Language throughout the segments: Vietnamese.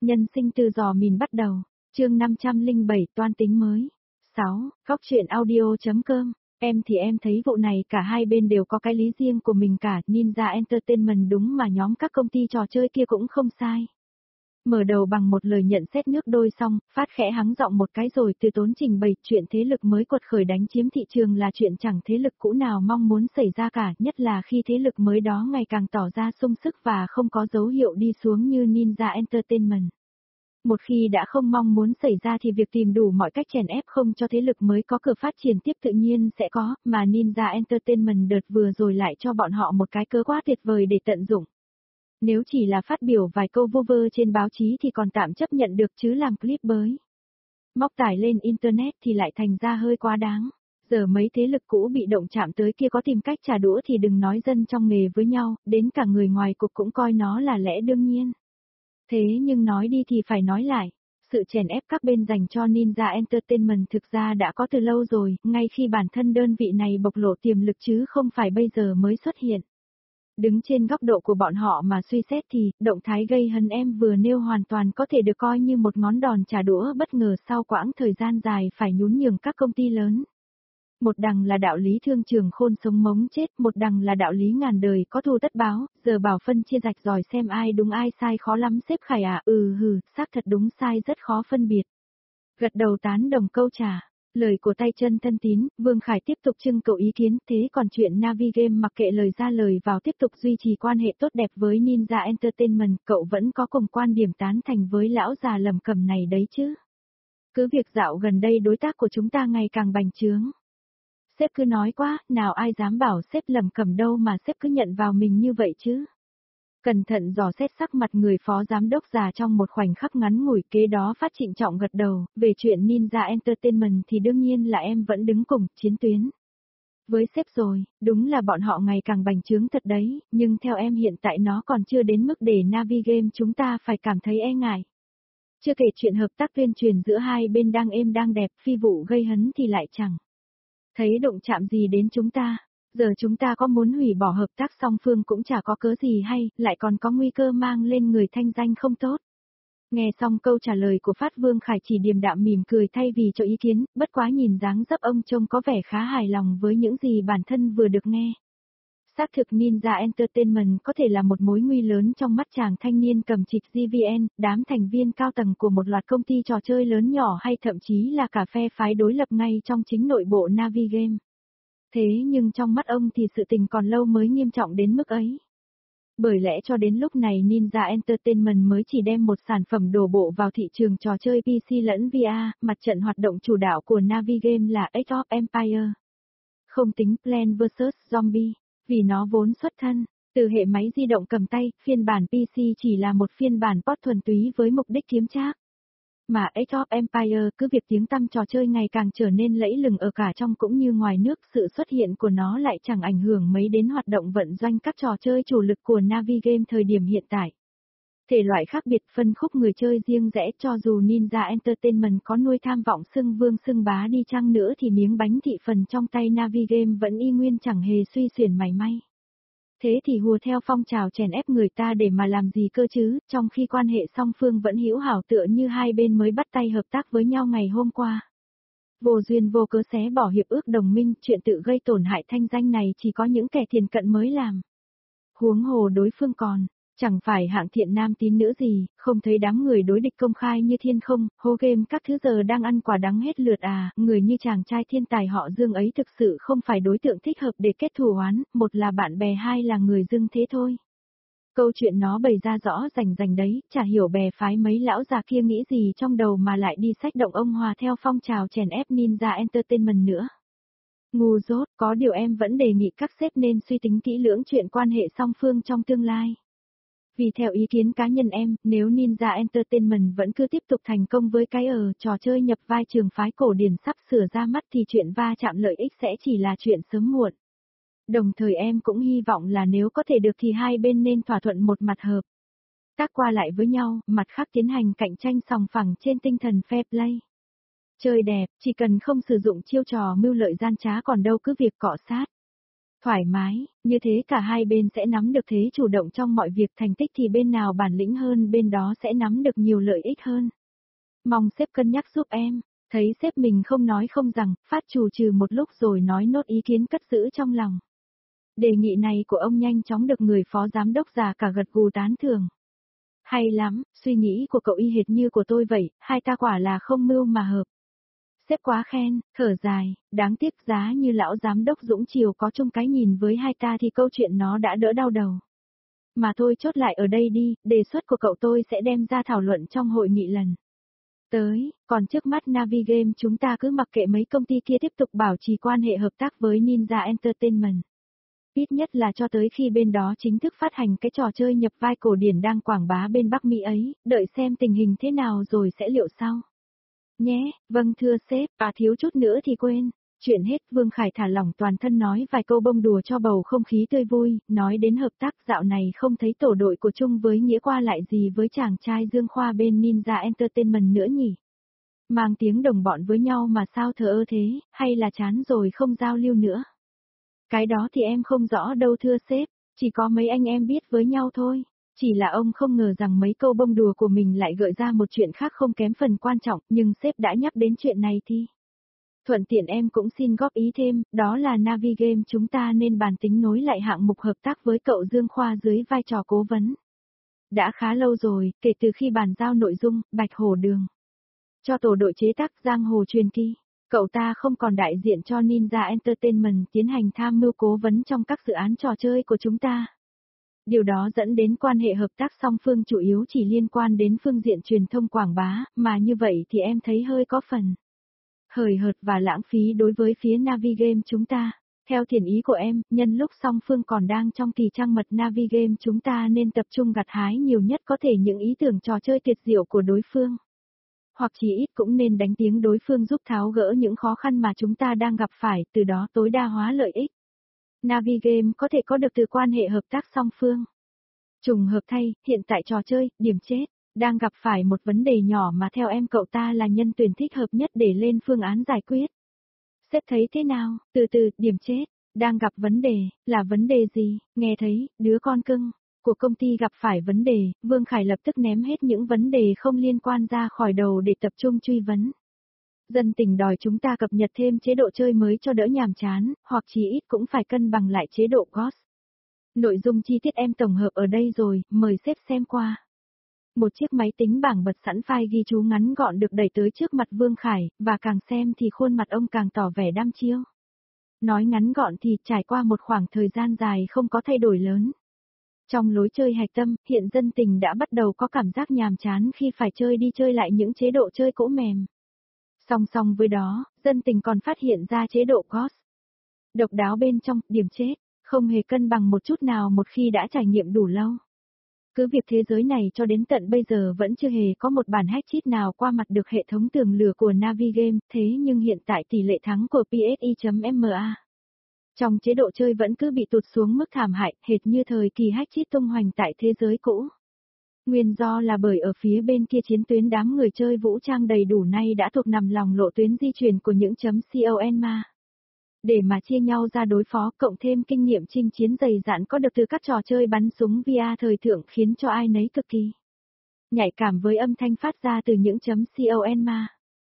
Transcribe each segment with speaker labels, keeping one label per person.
Speaker 1: Nhân sinh từ giò mìn bắt đầu, chương 507 toan tính mới. 6. Góc truyện audio.com. Em thì em thấy vụ này cả hai bên đều có cái lý riêng của mình cả, Ninja Entertainment đúng mà nhóm các công ty trò chơi kia cũng không sai. Mở đầu bằng một lời nhận xét nước đôi xong, Phát khẽ hắng giọng một cái rồi từ tốn trình bày chuyện thế lực mới quật khởi đánh chiếm thị trường là chuyện chẳng thế lực cũ nào mong muốn xảy ra cả, nhất là khi thế lực mới đó ngày càng tỏ ra sung sức và không có dấu hiệu đi xuống như Ninja Entertainment. Một khi đã không mong muốn xảy ra thì việc tìm đủ mọi cách chèn ép không cho thế lực mới có cửa phát triển tiếp tự nhiên sẽ có, mà Ninja Entertainment đợt vừa rồi lại cho bọn họ một cái cớ quá tuyệt vời để tận dụng. Nếu chỉ là phát biểu vài câu vô vơ trên báo chí thì còn tạm chấp nhận được chứ làm clip bới móc tải lên Internet thì lại thành ra hơi quá đáng. Giờ mấy thế lực cũ bị động chạm tới kia có tìm cách trả đũa thì đừng nói dân trong nghề với nhau, đến cả người ngoài cuộc cũng coi nó là lẽ đương nhiên. Thế nhưng nói đi thì phải nói lại, sự chèn ép các bên dành cho Ninja Entertainment thực ra đã có từ lâu rồi, ngay khi bản thân đơn vị này bộc lộ tiềm lực chứ không phải bây giờ mới xuất hiện. Đứng trên góc độ của bọn họ mà suy xét thì, động thái gây hấn em vừa nêu hoàn toàn có thể được coi như một ngón đòn trả đũa bất ngờ sau quãng thời gian dài phải nhún nhường các công ty lớn. Một đằng là đạo lý thương trường khôn sống mống chết, một đằng là đạo lý ngàn đời có thù tất báo, giờ bảo phân chia rạch ròi xem ai đúng ai sai khó lắm sếp Khải à, xác thật đúng sai rất khó phân biệt. Gật đầu tán đồng câu trả lời của tay chân thân tín, Vương Khải tiếp tục trưng cầu ý kiến, thế còn chuyện Navigame mặc kệ lời ra lời vào tiếp tục duy trì quan hệ tốt đẹp với Ninja Entertainment, cậu vẫn có cùng quan điểm tán thành với lão già Lầm Cẩm này đấy chứ. Cứ việc dạo gần đây đối tác của chúng ta ngày càng bành trướng. Sếp cứ nói quá, nào ai dám bảo sếp Lầm Cẩm đâu mà sếp cứ nhận vào mình như vậy chứ. Cẩn thận dò xét sắc mặt người phó giám đốc già trong một khoảnh khắc ngắn ngủi, kế đó Phát trịnh trọng gật đầu, về chuyện Ninja Entertainment thì đương nhiên là em vẫn đứng cùng chiến tuyến. Với sếp rồi, đúng là bọn họ ngày càng bành trướng thật đấy, nhưng theo em hiện tại nó còn chưa đến mức để Navigame chúng ta phải cảm thấy e ngại. Chưa kể chuyện hợp tác tuyên truyền giữa hai bên đang êm đang đẹp, phi vụ gây hấn thì lại chẳng thấy động chạm gì đến chúng ta. Giờ chúng ta có muốn hủy bỏ hợp tác song phương cũng chả có cớ gì hay, lại còn có nguy cơ mang lên người thanh danh không tốt. Nghe xong câu trả lời của Phát, Vương Khải chỉ điềm đạm mỉm cười thay vì cho ý kiến, bất quá nhìn dáng dấp ông trông có vẻ khá hài lòng với những gì bản thân vừa được nghe. Xác thực Ninja Entertainment có thể là một mối nguy lớn trong mắt chàng thanh niên cầm trịch GVN, đám thành viên cao tầng của một loạt công ty trò chơi lớn nhỏ hay thậm chí là cả phe phái đối lập ngay trong chính nội bộ Navigame. Thế nhưng trong mắt ông thì sự tình còn lâu mới nghiêm trọng đến mức ấy. Bởi lẽ cho đến lúc này Ninja Entertainment mới chỉ đem một sản phẩm đổ bộ vào thị trường trò chơi PC lẫn VR, mặt trận hoạt động chủ đạo của Navigame là Age of Empires. Không tính Plants vs Zombie, vì nó vốn xuất thân từ hệ máy di động cầm tay, phiên bản PC chỉ là một phiên bản port thuần túy với mục đích kiếm trác. Mà Age of Empires cứ việc tiếng tăm trò chơi ngày càng trở nên lẫy lừng ở cả trong cũng như ngoài nước, sự xuất hiện của nó lại chẳng ảnh hưởng mấy đến hoạt động vận doanh các trò chơi chủ lực của Navigame thời điểm hiện tại. Thể loại khác biệt phân khúc người chơi riêng rẽ, cho dù Ninja Entertainment có nuôi tham vọng xưng vương xưng bá đi chăng nữa thì miếng bánh thị phần trong tay Navigame vẫn y nguyên chẳng hề suy xuyển mảy may. Thế thì hùa theo phong trào chèn ép người ta để mà làm gì cơ chứ, trong khi quan hệ song phương vẫn hữu hảo tựa như hai bên mới bắt tay hợp tác với nhau ngày hôm qua. Vô duyên vô cớ xé bỏ hiệp ước đồng minh, chuyện tự gây tổn hại thanh danh này chỉ có những kẻ thiền cận mới làm. Huống hồ đối phương còn chẳng phải hạng thiện nam tín nữ gì, không thấy đám người đối địch công khai như thiên không, hô game các thứ giờ đang ăn quả đắng hết lượt à, người như chàng trai thiên tài họ Dương ấy thực sự không phải đối tượng thích hợp để kết thù oán, một là bạn bè hai là người dưng thế thôi. Câu chuyện nó bày ra rõ rành đấy, chả hiểu bè phái mấy lão già kia nghĩ gì trong đầu mà lại đi xách động ông Hòa theo phong trào chèn ép Ninja Entertainment nữa. Ngu dốt, có điều em vẫn đề nghị các sếp nên suy tính kỹ lưỡng chuyện quan hệ song phương trong tương lai. Vì theo ý kiến cá nhân em, nếu Ninja Entertainment vẫn cứ tiếp tục thành công với cái trò chơi nhập vai trường phái cổ điển sắp sửa ra mắt thì chuyện va chạm lợi ích sẽ chỉ là chuyện sớm muộn. Đồng thời em cũng hy vọng là nếu có thể được thì hai bên nên thỏa thuận một mặt hợp tác qua lại với nhau, mặt khác tiến hành cạnh tranh sòng phẳng trên tinh thần fair play. Chơi đẹp, chỉ cần không sử dụng chiêu trò mưu lợi gian trá còn đâu cứ việc cọ sát. Thoải mái, như thế cả hai bên sẽ nắm được thế chủ động trong mọi việc, thành tích thì bên nào bản lĩnh hơn bên đó sẽ nắm được nhiều lợi ích hơn. Mong sếp cân nhắc giúp em. Thấy sếp mình không nói không rằng, Phát trù trừ một lúc rồi nói nốt ý kiến cất giữ trong lòng. Đề nghị này của ông nhanh chóng được người phó giám đốc già cả gật gù tán thưởng. Hay lắm, suy nghĩ của cậu y hệt như của tôi vậy, hai ta quả là không mưu mà hợp. Sếp quá khen, thở dài, đáng tiếc giá như lão giám đốc Dũng Triều có chung cái nhìn với hai ta thì câu chuyện nó đã đỡ đau đầu. Mà thôi chốt lại ở đây đi, đề xuất của cậu tôi sẽ đem ra thảo luận trong hội nghị lần tới, còn trước mắt Navigame chúng ta cứ mặc kệ mấy công ty kia tiếp tục bảo trì quan hệ hợp tác với Ninja Entertainment. Ít nhất là cho tới khi bên đó chính thức phát hành cái trò chơi nhập vai cổ điển đang quảng bá bên Bắc Mỹ ấy, đợi xem tình hình thế nào rồi sẽ liệu sau. Nhé, vâng thưa sếp, thiếu chút nữa thì quên. Chuyện hết, Vương Khải thả lỏng toàn thân nói vài câu bông đùa cho bầu không khí tươi vui, nói đến hợp tác dạo này không thấy tổ đội của Trung với Nghĩa qua lại gì với chàng trai Dương Khoa bên Ninja Entertainment nữa nhỉ. Mang tiếng đồng bọn với nhau mà sao thờ ơ thế, hay là chán rồi không giao lưu nữa. Cái đó thì em không rõ đâu thưa sếp, chỉ có mấy anh em biết với nhau thôi. Chỉ là ông không ngờ rằng mấy câu bông đùa của mình lại gợi ra một chuyện khác không kém phần quan trọng, nhưng sếp đã nhắc đến chuyện này thì. Thuận tiện em cũng xin góp ý thêm, đó là Navigame chúng ta nên bàn tính nối lại hạng mục hợp tác với cậu Dương Khoa dưới vai trò cố vấn. Đã khá lâu rồi, kể từ khi bàn giao nội dung, Bạch Hổ Đường. Cho tổ đội chế tác Giang Hồ Truyền Kỳ, cậu ta không còn đại diện cho Ninja Entertainment tiến hành tham mưu cố vấn trong các dự án trò chơi của chúng ta. Điều đó dẫn đến quan hệ hợp tác song phương chủ yếu chỉ liên quan đến phương diện truyền thông quảng bá, mà như vậy thì em thấy hơi có phần hời hợt và lãng phí đối với phía Navigame chúng ta. Theo thiện ý của em, nhân lúc song phương còn đang trong kỳ trăng mật Navigame chúng ta nên tập trung gặt hái nhiều nhất có thể những ý tưởng trò chơi tuyệt diệu của đối phương. Hoặc chỉ ít cũng nên đánh tiếng đối phương giúp tháo gỡ những khó khăn mà chúng ta đang gặp phải, từ đó tối đa hóa lợi ích. Navigame có thể có được từ quan hệ hợp tác song phương. Trùng hợp thay, hiện tại trò chơi, điểm chết, đang gặp phải một vấn đề nhỏ mà theo em cậu ta là nhân tuyển thích hợp nhất để lên phương án giải quyết. Sếp thấy thế nào? Từ từ, điểm chết, đang gặp vấn đề, là vấn đề gì? Nghe thấy, đứa con cưng của công ty gặp phải vấn đề, Vương Khải lập tức ném hết những vấn đề không liên quan ra khỏi đầu để tập trung truy vấn. Dân tình đòi chúng ta cập nhật thêm chế độ chơi mới cho đỡ nhàm chán, hoặc chí ít cũng phải cân bằng lại chế độ cost. Nội dung chi tiết em tổng hợp ở đây rồi, mời sếp xem qua. Một chiếc máy tính bảng bật sẵn file ghi chú ngắn gọn được đẩy tới trước mặt Vương Khải, và càng xem thì khuôn mặt ông càng tỏ vẻ đăm chiêu. Nói ngắn gọn thì trải qua một khoảng thời gian dài không có thay đổi lớn. Trong lối chơi hạch tâm, hiện dân tình đã bắt đầu có cảm giác nhàm chán khi phải chơi đi chơi lại những chế độ chơi cũ mềm. Song song với đó, dân tình còn phát hiện ra chế độ cost độc đáo bên trong, điểm chết, không hề cân bằng một chút nào một khi đã trải nghiệm đủ lâu. Cứ việc thế giới này cho đến tận bây giờ vẫn chưa hề có một bản hack cheat nào qua mặt được hệ thống tường lửa của Navigame, thế nhưng hiện tại tỷ lệ thắng của PSI.MA trong chế độ chơi vẫn cứ bị tụt xuống mức thảm hại, hệt như thời kỳ hack cheat tung hoành tại thế giới cũ. Nguyên do là bởi ở phía bên kia chiến tuyến đám người chơi vũ trang đầy đủ nay đã thuộc nằm lòng lộ tuyến di chuyển của những .con ma. Để mà chia nhau ra đối phó, cộng thêm kinh nghiệm chinh chiến dày dặn có được từ các trò chơi bắn súng VR thời thượng khiến cho ai nấy cực kỳ nhạy cảm với âm thanh phát ra từ những .con ma.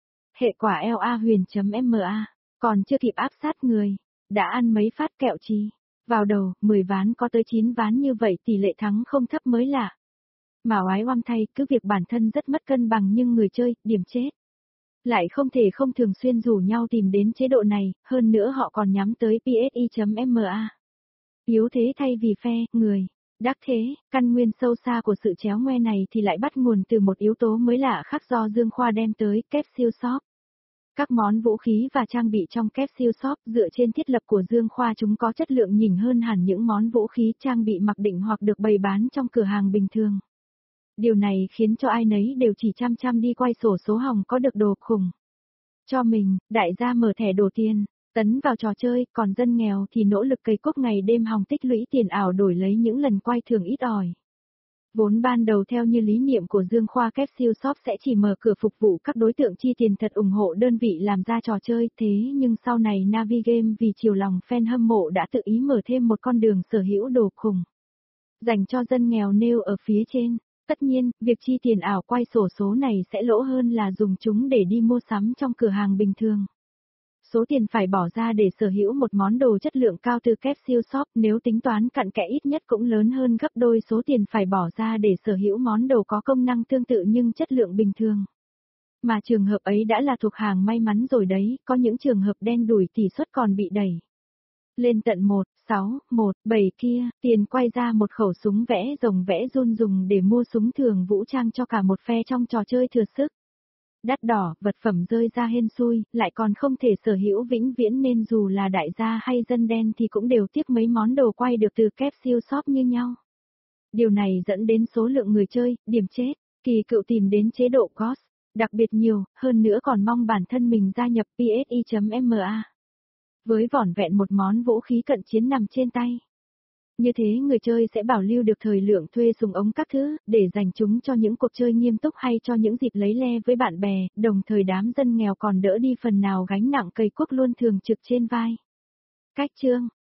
Speaker 1: Hệ quả LA huyền.ma, còn chưa kịp áp sát người, đã ăn mấy phát kẹo chi. Vào đầu, 10 ván có tới 9 ván như vậy tỷ lệ thắng không thấp mới lạ. Mà oái oăm thay, cứ việc bản thân rất mất cân bằng nhưng người chơi, điểm chết. Lại không thể không thường xuyên rủ nhau tìm đến chế độ này, hơn nữa họ còn nhắm tới PSI.MA. Yếu thế thay vì phe, người. Đắc thế, căn nguyên sâu xa của sự chéo ngoe này thì lại bắt nguồn từ một yếu tố mới lạ khác do Dương Khoa đem tới, Capsule Shop. Các món vũ khí và trang bị trong Capsule Shop dựa trên thiết lập của Dương Khoa chúng có chất lượng nhỉnh hơn hẳn những món vũ khí trang bị mặc định hoặc được bày bán trong cửa hàng bình thường. Điều này khiến cho ai nấy đều chỉ chăm chăm đi quay sổ số hồng có được đồ khủng. Cho mình, đại gia mở thẻ đổ tiền, tấn vào trò chơi, còn dân nghèo thì nỗ lực cày cuốc ngày đêm hòng tích lũy tiền ảo đổi lấy những lần quay thường ít ỏi. Vốn ban đầu theo như lý niệm của Dương Khoa Capsule Shop sẽ chỉ mở cửa phục vụ các đối tượng chi tiền thật ủng hộ đơn vị làm ra trò chơi, thế nhưng sau này Navigame vì chiều lòng fan hâm mộ đã tự ý mở thêm một con đường sở hữu đồ khủng. Dành cho dân nghèo nêu ở phía trên. Tất nhiên, việc chi tiền ảo quay sổ số này sẽ lỗ hơn là dùng chúng để đi mua sắm trong cửa hàng bình thường. Số tiền phải bỏ ra để sở hữu một món đồ chất lượng cao từ Capsule Shop nếu tính toán cặn kẽ ít nhất cũng lớn hơn gấp đôi số tiền phải bỏ ra để sở hữu món đồ có công năng tương tự nhưng chất lượng bình thường. Mà trường hợp ấy đã là thuộc hàng may mắn rồi đấy, có những trường hợp đen đủi tỷ suất còn bị đẩy lên tận 1.617 kia, tiền quay ra một khẩu súng vẽ rồng vẽ run dùng để mua súng thường vũ trang cho cả một phe trong trò chơi thừa sức. Đắt đỏ, vật phẩm rơi ra hên xui, lại còn không thể sở hữu vĩnh viễn nên dù là đại gia hay dân đen thì cũng đều tiếc mấy món đồ quay được từ Capsule Shop như nhau. Điều này dẫn đến số lượng người chơi, điểm chết, kỳ cựu tìm đến chế độ COS, đặc biệt nhiều, hơn nữa còn mong bản thân mình gia nhập PSI.MA. Với vỏn vẹn một món vũ khí cận chiến nằm trên tay. Như thế người chơi sẽ bảo lưu được thời lượng thuê súng ống các thứ, để dành chúng cho những cuộc chơi nghiêm túc hay cho những dịp lấy le với bạn bè, đồng thời đám dân nghèo còn đỡ đi phần nào gánh nặng cày cuốc luôn thường trực trên vai. Cách chương